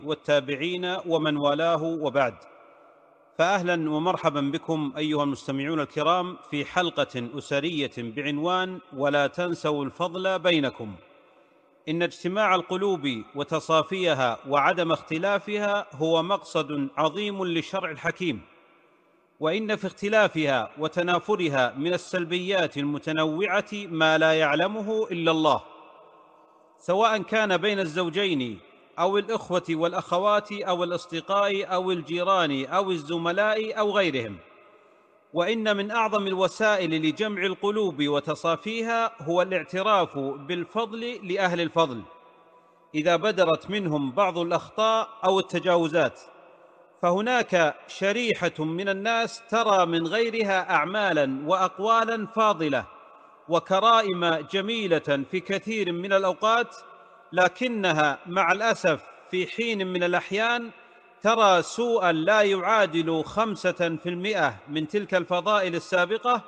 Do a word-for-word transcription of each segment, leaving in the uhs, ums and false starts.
والتابعين ومن والاه، وبعد. فأهلا ومرحبا بكم أيها المستمعون الكرام في حلقة أسرية بعنوان ولا تنسوا الفضل بينكم. إن اجتماع القلوب وتصافيها وعدم اختلافها هو مقصد عظيم للشرع الحكيم، وإن في اختلافها وتنافرها من السلبيات المتنوعة ما لا يعلمه إلا الله، سواء كان بين الزوجين أو الإخوة والأخوات أو الأصدقاء أو الجيران أو الزملاء أو غيرهم. وإن من أعظم الوسائل لجمع القلوب وتصافيها هو الاعتراف بالفضل لأهل الفضل إذا بدرت منهم بعض الأخطاء أو التجاوزات. فهناك شريحة من الناس ترى من غيرها أعمالا وأقوالا فاضلة وكرائم جميلة في كثير من الأوقات، لكنها مع الأسف في حين من الأحيان ترى سوءا لا يعادل خمسة في المئة من تلك الفضائل السابقة،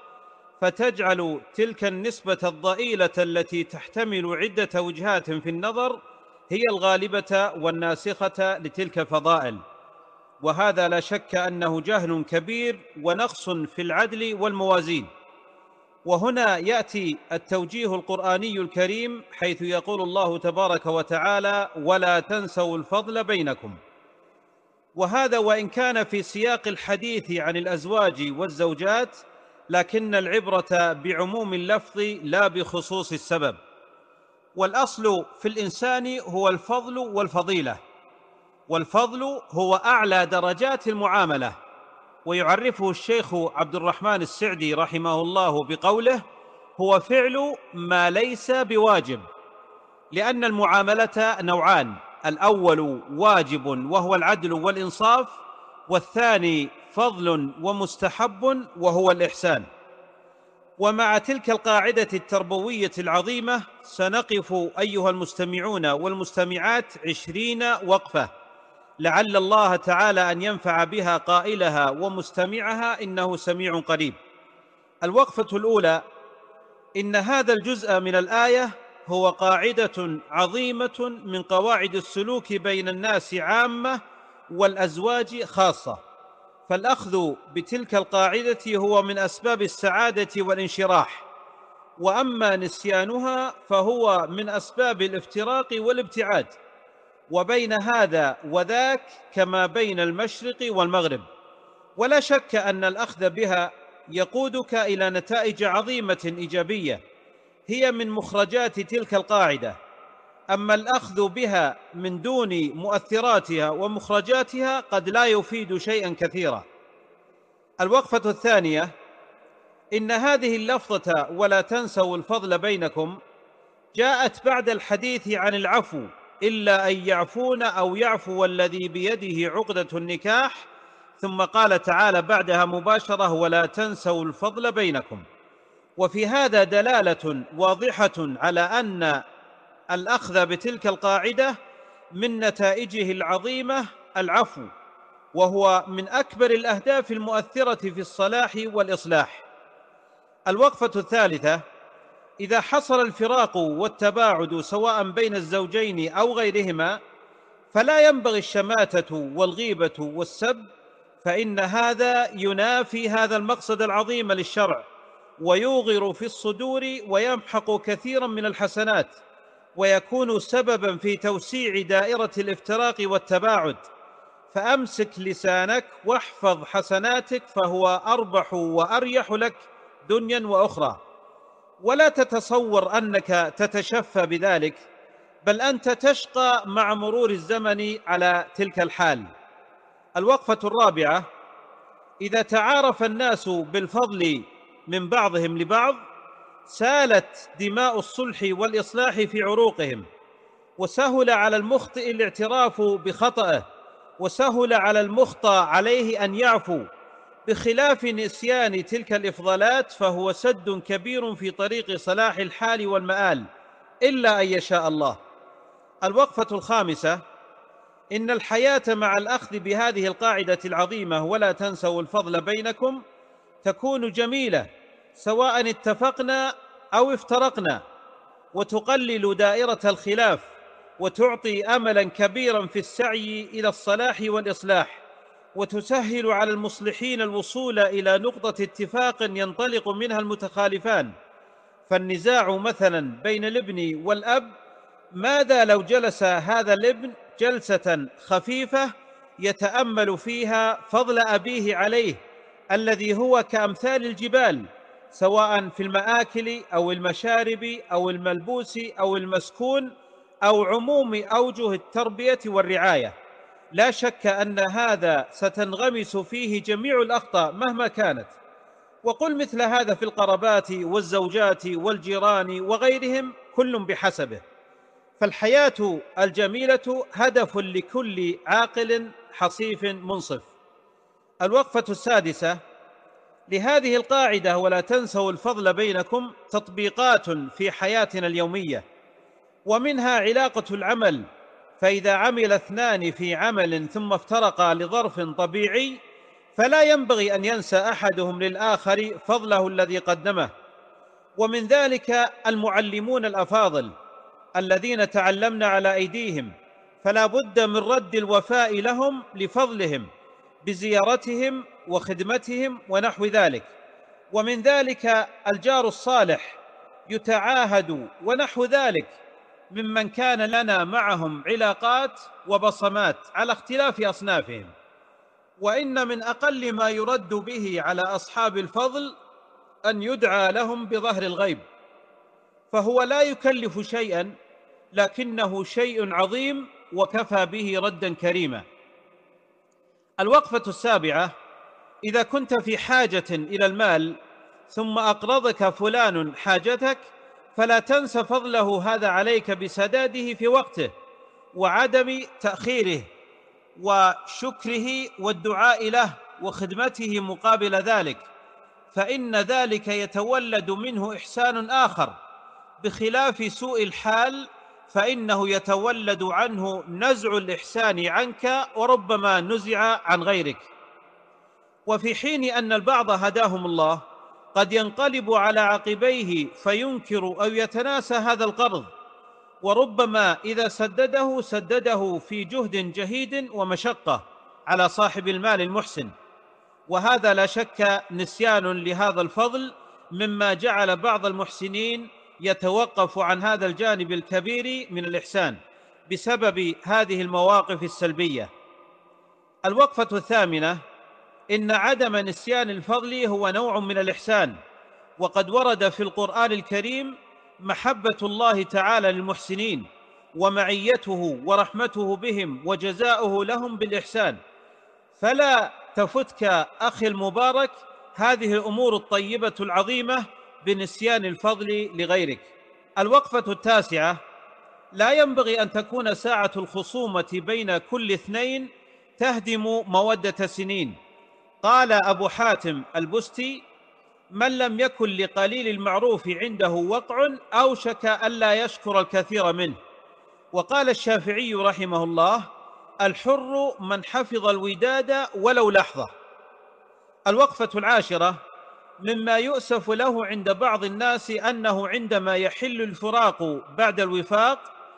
فتجعل تلك النسبة الضئيلة التي تحتمل عدة وجهات في النظر هي الغالبة والناسخة لتلك الفضائل. وهذا لا شك أنه جهل كبير ونقص في العدل والموازين. وهنا يأتي التوجيه القرآني الكريم، حيث يقول الله تبارك وتعالى: ولا تنسوا الفضل بينكم. وهذا وإن كان في سياق الحديث عن الأزواج والزوجات، لكن العبرة بعموم اللفظ لا بخصوص السبب. والأصل في الإنسان هو الفضل والفضيلة، والفضل هو أعلى درجات المعاملة. ويعرفه الشيخ عبد الرحمن السعدي رحمه الله بقوله: هو فعل ما ليس بواجب، لأن المعاملة نوعان: الأول واجب وهو العدل والإنصاف، والثاني فضل ومستحب وهو الإحسان. ومع تلك القاعدة التربوية العظيمة سنقف أيها المستمعون والمستمعات عشرين وقفة، لعل الله تعالى أن ينفع بها قائلها ومستمعها، إنه سميع قريب. الوقفة الأولى: إن هذا الجزء من الآية هو قاعدة عظيمة من قواعد السلوك بين الناس عامة والأزواج خاصة، فالأخذ بتلك القاعدة هو من أسباب السعادة والانشراح، وأما نسيانها فهو من أسباب الافتراق والابتعاد. وبين هذا وذاك كما بين المشرق والمغرب. ولا شك أن الأخذ بها يقودك إلى نتائج عظيمة إيجابية هي من مخرجات تلك القاعدة. أما الأخذ بها من دون مؤثراتها ومخرجاتها قد لا يفيد شيئا كثيرا. الوقفة الثانية: إن هذه اللفظة ولا تنسوا الفضل بينكم جاءت بعد الحديث عن العفو، إلا أن يعفون أو يعفو الذي بيده عقدة النكاح، ثم قال تعالى بعدها مباشرة: ولا تنسوا الفضل بينكم. وفي هذا دلالة واضحة على أن الأخذ بتلك القاعدة من نتائجه العظيمة العفو، وهو من أكبر الأهداف المؤثرة في الصلاح والإصلاح. الوقفة الثالثة: إذا حصل الفراق والتباعد سواء بين الزوجين أو غيرهما، فلا ينبغي الشماتة والغيبة والسب، فإن هذا ينافي هذا المقصد العظيم للشرع، ويوغر في الصدور ويمحق كثيرا من الحسنات، ويكون سببا في توسيع دائرة الافتراق والتباعد. فأمسك لسانك واحفظ حسناتك، فهو أربح وأريح لك دنيا وأخرى. ولا تتصور أنك تتشفى بذلك، بل أنت تشقى مع مرور الزمن على تلك الحال. الوقفة الرابعة: إذا تعارف الناس بالفضل من بعضهم لبعض سالت دماء الصلح والإصلاح في عروقهم، وسهل على المخطئ الاعتراف بخطئه، وسهل على المخطئ عليه أن يعفو، بخلاف نسيان تلك الإفضالات فهو سد كبير في طريق صلاح الحال والمآل، إلا أن يشاء الله. الوقفة الخامسة: إن الحياة مع الأخذ بهذه القاعدة العظيمة ولا تنسوا الفضل بينكم تكون جميلة سواء اتفقنا أو افترقنا، وتقلل دائرة الخلاف، وتعطي أملا كبيرا في السعي إلى الصلاح والإصلاح، وتسهل على المصلحين الوصول إلى نقطة اتفاق ينطلق منها المتخالفان. فالنزاع مثلا بين الابن والأب، ماذا لو جلس هذا الابن جلسة خفيفة يتأمل فيها فضل أبيه عليه الذي هو كأمثال الجبال، سواء في المآكل أو المشارب أو الملبوس أو المسكون أو عموم أوجه التربية والرعاية. لا شك أن هذا ستنغمس فيه جميع الأخطاء مهما كانت. وقل مثل هذا في القرابات والزوجات والجيران وغيرهم، كل بحسبه. فالحياة الجميلة هدف لكل عاقل حصيف منصف. الوقفة السادسة لهذه القاعدة: ولا تنسوا الفضل بينكم، تطبيقات في حياتنا اليومية، ومنها علاقة العمل. فإذا عمل اثنان في عمل ثم افترقا لظرف طبيعي، فلا ينبغي أن ينسى أحدهم للآخر فضله الذي قدمه. ومن ذلك المعلمون الأفاضل الذين تعلمنا على أيديهم، فلا بد من رد الوفاء لهم لفضلهم بزيارتهم وخدمتهم ونحو ذلك. ومن ذلك الجار الصالح يتعاهد ونحو ذلك، ممن كان لنا معهم علاقات وبصمات على اختلاف أصنافهم. وإن من أقل ما يرد به على أصحاب الفضل أن يدعى لهم بظهر الغيب، فهو لا يكلف شيئا، لكنه شيء عظيم وكفى به ردا كريما. الوقفة السابعة: إذا كنت في حاجة إلى المال ثم أقرضك فلان حاجتك، فلا تنس فضله هذا عليك بسداده في وقته وعدم تأخيره وشكره والدعاء له وخدمته مقابل ذلك، فإن ذلك يتولد منه إحسان آخر، بخلاف سوء الحال فإنه يتولد عنه نزع الإحسان عنك وربما نزع عن غيرك. وفي حين أن البعض هداهم الله قد ينقلب على عقبيه فينكر أو يتناسى هذا القرض، وربما إذا سدده سدده في جهد جهيد ومشقة على صاحب المال المحسن، وهذا لا شك نسيان لهذا الفضل، مما جعل بعض المحسنين يتوقف عن هذا الجانب الكبير من الإحسان بسبب هذه المواقف السلبية. الوقفة الثامنة: إن عدم نسيان الفضل هو نوع من الإحسان، وقد ورد في القرآن الكريم محبة الله تعالى للمحسنين ومعيته ورحمته بهم وجزاؤه لهم بالإحسان. فلا تفتك أخي المبارك هذه الأمور الطيبة العظيمة بنسيان الفضل لغيرك. الوقفة التاسعة: لا ينبغي أن تكون ساعة الخصومة بين كل اثنين تهدم مودة سنين. قال أبو حاتم البستي: من لم يكن لقليل المعروف عنده وقع أوشك ألا يشكر الكثير منه. وقال الشافعي رحمه الله: الحر من حفظ الوداد ولو لحظة. الوقفة العاشرة: مما يؤسف له عند بعض الناس أنه عندما يحل الفراق بعد الوفاق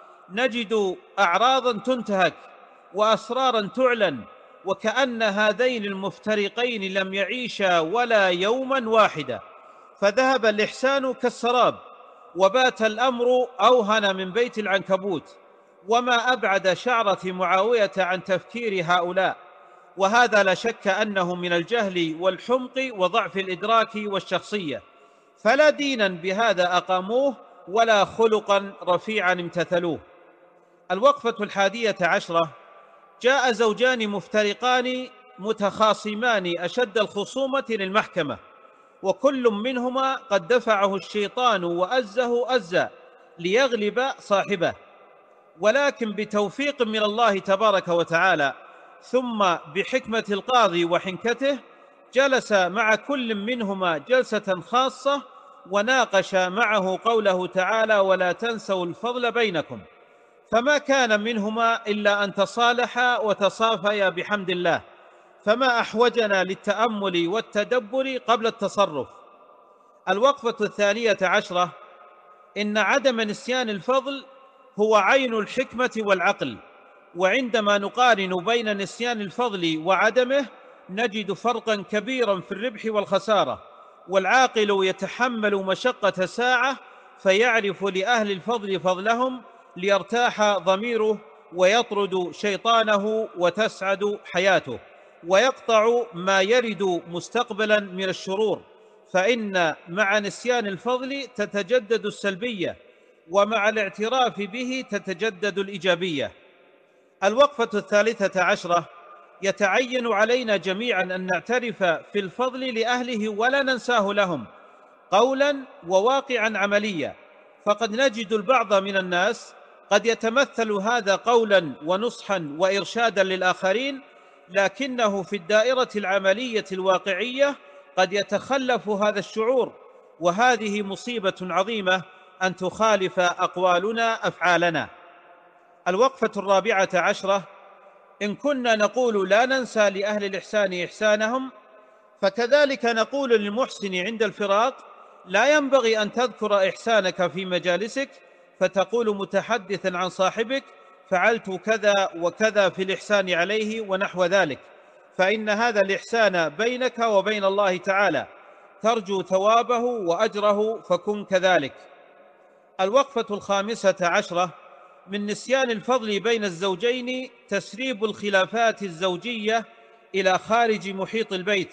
نجد أعراضا تنتهك وأسرارا تعلن، وكأن هذين المفترقين لم يعيشا ولا يوما واحدا، فذهب الإحسان كالسراب وبات الأمر أوهن من بيت العنكبوت. وما أبعد شعرة معاوية عن تفكير هؤلاء، وهذا لا شك أنه من الجهل والحمق وضعف الإدراك والشخصية، فلا دينا بهذا أقاموه ولا خلقا رفيعا امتثلوه. الوقفة الحادية عشرة: جاء زوجان مفترقان متخاصمان أشد الخصومة للمحكمة، وكل منهما قد دفعه الشيطان وأزه أزا ليغلب صاحبه، ولكن بتوفيق من الله تبارك وتعالى ثم بحكمة القاضي وحنكته جلس مع كل منهما جلسة خاصة وناقش معه قوله تعالى: ولا تنسوا الفضل بينكم، فما كان منهما إلا أن تصالحا وتصافيا بحمد الله، فما أحوجنا للتأمل والتدبر قبل التصرف. الوقفة الثانية عشرة: إن عدم نسيان الفضل هو عين الحكمة والعقل، وعندما نقارن بين نسيان الفضل وعدمه نجد فرقا كبيرا في الربح والخسارة. والعاقل يتحمل مشقة ساعة فيعرف لأهل الفضل فضلهم ليرتاح ضميره ويطرد شيطانه وتسعد حياته، ويقطع ما يرد مستقبلا من الشرور، فإن مع نسيان الفضل تتجدد السلبية، ومع الاعتراف به تتجدد الإيجابية. الوقفة الثالثة عشرة: يتعين علينا جميعا أن نعترف في الفضل لأهله ولا ننساه لهم قولا وواقعا عمليا، فقد نجد البعض من الناس قد يتمثل هذا قولا ونصحا وإرشادا للآخرين، لكنه في الدائرة العملية الواقعية قد يتخلف هذا الشعور، وهذه مصيبة عظيمة أن تخالف أقوالنا أفعالنا. الوقفة الرابعة عشرة: إن كنا نقول لا ننسى لأهل الإحسان إحسانهم، فكذلك نقول للمحسن عند الفراق لا ينبغي أن تذكر إحسانك في مجالسك، فتقول متحدثا عن صاحبك فعلت كذا وكذا في الإحسان عليه ونحو ذلك، فإن هذا الإحسان بينك وبين الله تعالى، ترجو ثوابه وأجره فكن كذلك. الوقفة الخامسة عشرة: من نسيان الفضل بين الزوجين تسريب الخلافات الزوجية إلى خارج محيط البيت،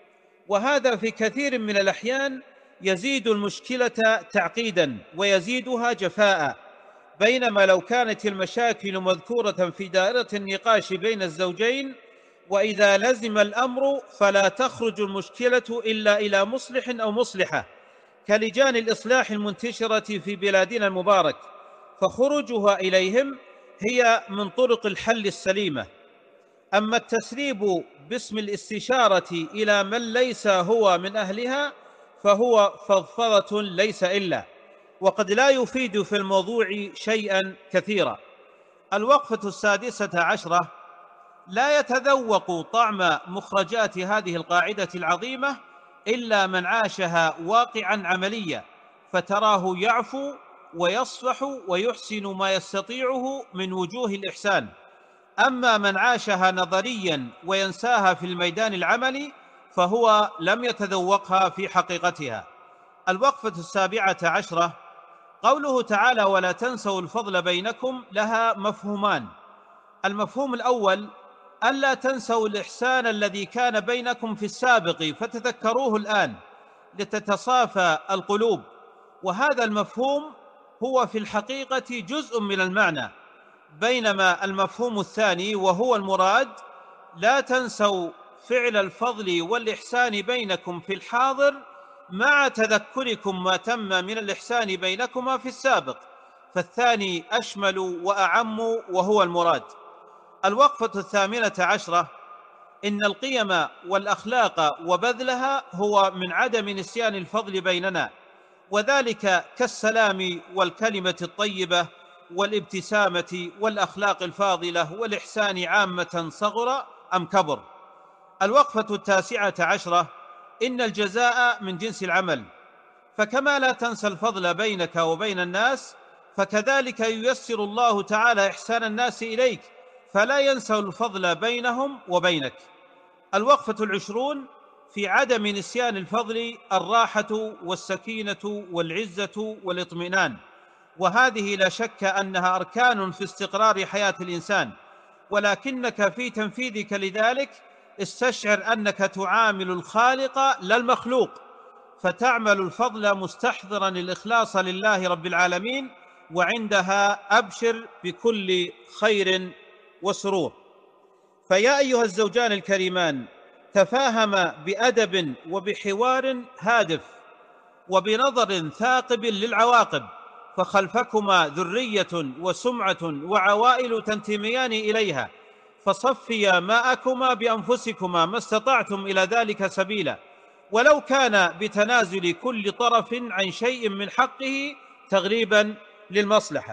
وهذا في كثير من الأحيان يزيد المشكلة تعقيدا ويزيدها جفاء، بينما لو كانت المشاكل مذكورة في دائرة النقاش بين الزوجين وإذا لزم الأمر فلا تخرج المشكلة إلا إلى مصلح أو مصلحة كلجان الإصلاح المنتشرة في بلادنا المبارك، فخروجها إليهم هي من طرق الحل السليمة. أما التسريب باسم الاستشارة إلى من ليس هو من أهلها فهو فضفضة ليس إلا، وقد لا يفيد في الموضوع شيئا كثيرا. الوقفة السادسة عشرة: لا يتذوق طعم مخرجات هذه القاعدة العظيمة إلا من عاشها واقعا عمليا، فتراه يعفو ويصفح ويحسن ما يستطيعه من وجوه الإحسان. أما من عاشها نظريا وينساها في الميدان العملي فهو لم يتذوقها في حقيقتها. الوقفة السابعة عشرة: قوله تعالى ولا تنسوا الفضل بينكم لها مفهومان. المفهوم الأول: ألا تنسوا الإحسان الذي كان بينكم في السابق فتذكروه الآن لتتصافى القلوب، وهذا المفهوم هو في الحقيقة جزء من المعنى، بينما المفهوم الثاني وهو المراد: لا تنسوا فعل الفضل والإحسان بينكم في الحاضر مع تذكركم ما تم من الإحسان بينكما في السابق، فالثاني أشمل وأعم وهو المراد. الوقفة الثامنة عشرة: إن القيم والأخلاق وبذلها هو من عدم نسيان الفضل بيننا، وذلك كالسلام والكلمة الطيبة والابتسامة والأخلاق الفاضلة والإحسان عامة صغر أم كبر. الوقفة التاسعة عشرة: إن الجزاء من جنس العمل، فكما لا تنسى الفضل بينك وبين الناس فكذلك ييسر الله تعالى إحسان الناس إليك فلا ينسوا الفضل بينهم وبينك. الوقفة العشرون: في عدم نسيان الفضل الراحة والسكينة والعزة والاطمئنان، وهذه لا شك أنها أركان في استقرار حياة الإنسان، ولكنك في تنفيذك لذلك استشعر أنك تعامل الخالق لا المخلوق، فتعمل الفضل مستحضرا الإخلاص لله رب العالمين، وعندها أبشر بكل خير وسرور. فيا أيها الزوجان الكريمان، تفاهما بأدب وبحوار هادف وبنظر ثاقب للعواقب، فخلفكما ذرية وسمعة وعوائل تنتميان إليها، فصفيا ماءكما بأنفسكما ما استطعتم إلى ذلك سبيلا، ولو كان بتنازل كل طرف عن شيء من حقه تغريبا للمصلحة،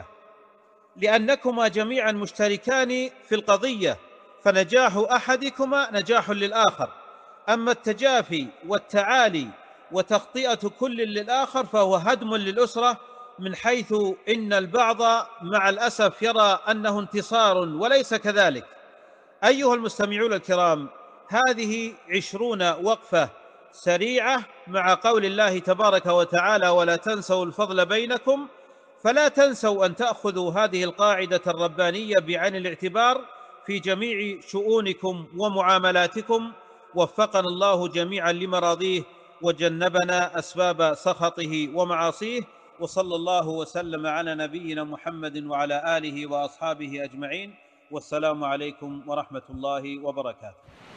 لأنكما جميعا مشتركان في القضية، فنجاح أحدكما نجاح للآخر. أما التجافي والتعالي وتخطئة كل للآخر فهو هدم للأسرة، من حيث إن البعض مع الأسف يرى أنه انتصار وليس كذلك. أيها المستمعون الكرام، هذه عشرون وقفة سريعة مع قول الله تبارك وتعالى: ولا تنسوا الفضل بينكم. فلا تنسوا أن تأخذوا هذه القاعدة الربانية بعين الاعتبار في جميع شؤونكم ومعاملاتكم. وفقنا الله جميعا لمراضيه وجنبنا أسباب سخطه ومعاصيه، وصلى الله وسلم على نبينا محمد وعلى آله وأصحابه أجمعين، والسلام عليكم ورحمة الله وبركاته.